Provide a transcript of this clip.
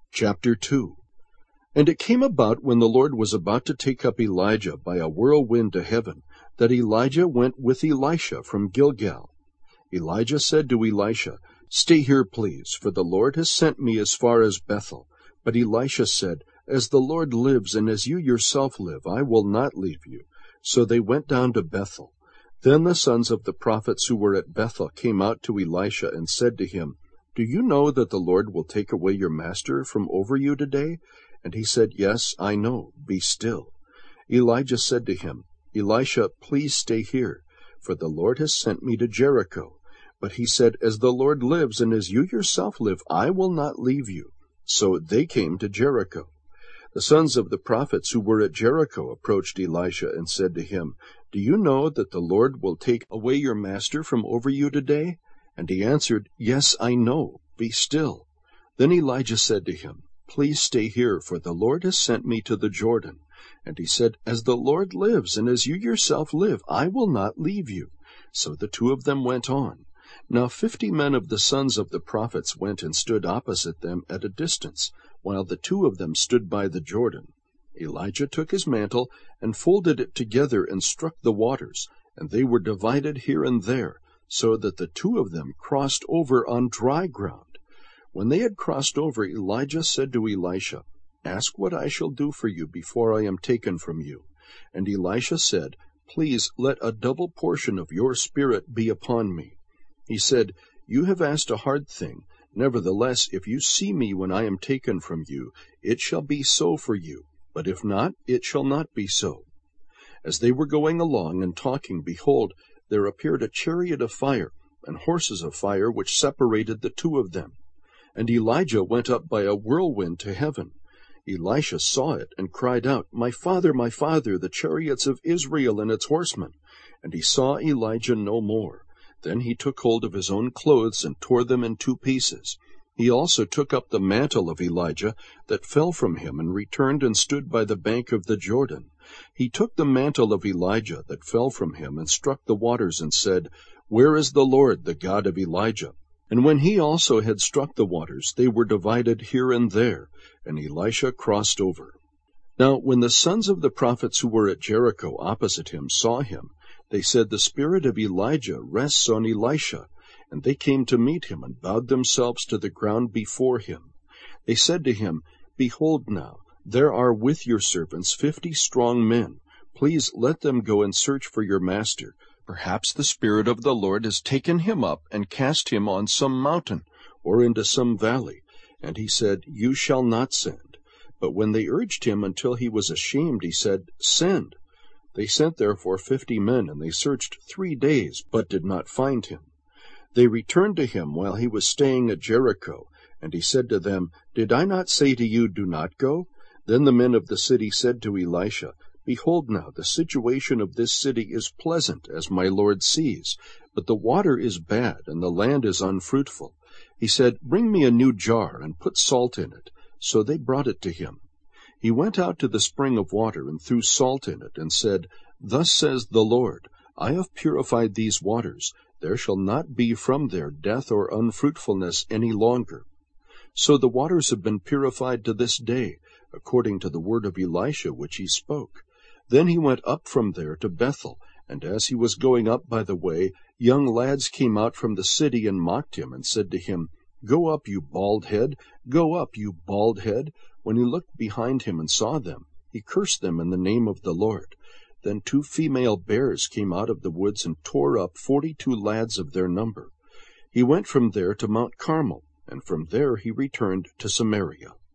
Chapter 2. And it came about, when the Lord was about to take up Elijah by a whirlwind to heaven, that Elijah went with Elisha from Gilgal. Elijah said to Elisha, "Stay here, please, for the Lord has sent me as far as Bethel." But Elisha said, "As the Lord lives, and as you yourself live, I will not leave you." So they went down to Bethel. Then the sons of the prophets who were at Bethel came out to Elisha and said to him, "Do you know that the Lord will take away your master from over you today?" And he said, "Yes, I know. Be still." Elijah said to him, "Elisha, please stay here, for the Lord has sent me to Jericho." But he said, "As the Lord lives, and as you yourself live, I will not leave you." So they came to Jericho. The sons of the prophets who were at Jericho approached Elisha and said to him, "Do you know that the Lord will take away your master from over you today?" And he answered, "Yes, I know. Be still." Then Elijah said to him, "Please stay here, for the Lord has sent me to the Jordan." And he said, "As the Lord lives, and as you yourself live, I will not leave you." So the two of them went on. Now 50 men of the sons of the prophets went and stood opposite them at a distance, while the two of them stood by the Jordan. Elijah took his mantle and folded it together and struck the waters, and they were divided here and there, so that the two of them crossed over on dry ground. When they had crossed over, Elijah said to Elisha, "Ask what I shall do for you before I am taken from you." And Elisha said, "Please let a double portion of your spirit be upon me." He said, "You have asked a hard thing. Nevertheless, if you see me when I am taken from you, it shall be so for you. But if not, it shall not be so." As they were going along and talking, behold, there appeared a chariot of fire and horses of fire, which separated the two of them. And Elijah went up by a whirlwind to heaven. Elisha saw it and cried out, my father, the chariots of Israel and its horsemen." And he saw Elijah no more. Then he took hold of his own clothes and tore them in 2 pieces. He also took up the mantle of Elijah that fell from him and returned and stood by the bank of the Jordan. He took the mantle of Elijah that fell from him and struck the waters and said, "Where is the Lord, the God of Elijah?" And when he also had struck the waters, they were divided here and there, and Elisha crossed over. Now when the sons of the prophets who were at Jericho opposite him saw him, they said, "The spirit of Elijah rests on Elisha." And they came to meet him and bowed themselves to the ground before him. They said to him, "Behold now, there are with your servants 50 strong men. Please let them go and search for your master. Perhaps the Spirit of the Lord has taken him up and cast him on some mountain or into some valley." And he said, "You shall not send." But when they urged him until he was ashamed, he said, "Send." They sent therefore 50 men, and they searched 3 days, but did not find him. They returned to him while he was staying at Jericho, and he said to them, "Did I not say to you, do not go?" Then the men of the city said to Elisha, "Behold now, the situation of this city is pleasant, as my lord sees, but the water is bad, and the land is unfruitful." He said, "Bring me a new jar, and put salt in it." So they brought it to him. He went out to the spring of water, and threw salt in it, and said, "Thus says the Lord, I have purified these waters. There shall not be from there death or unfruitfulness any longer." So the waters have been purified to this day, according to the word of Elisha which he spoke. Then he went up from there to Bethel, and as he was going up by the way, young lads came out from the city and mocked him, and said to him, "Go up, you bald head! Go up, you bald head!" When he looked behind him and saw them, he cursed them in the name of the Lord. Then 2 female bears came out of the woods and tore up 42 lads of their number. He went from there to Mount Carmel, and from there he returned to Samaria.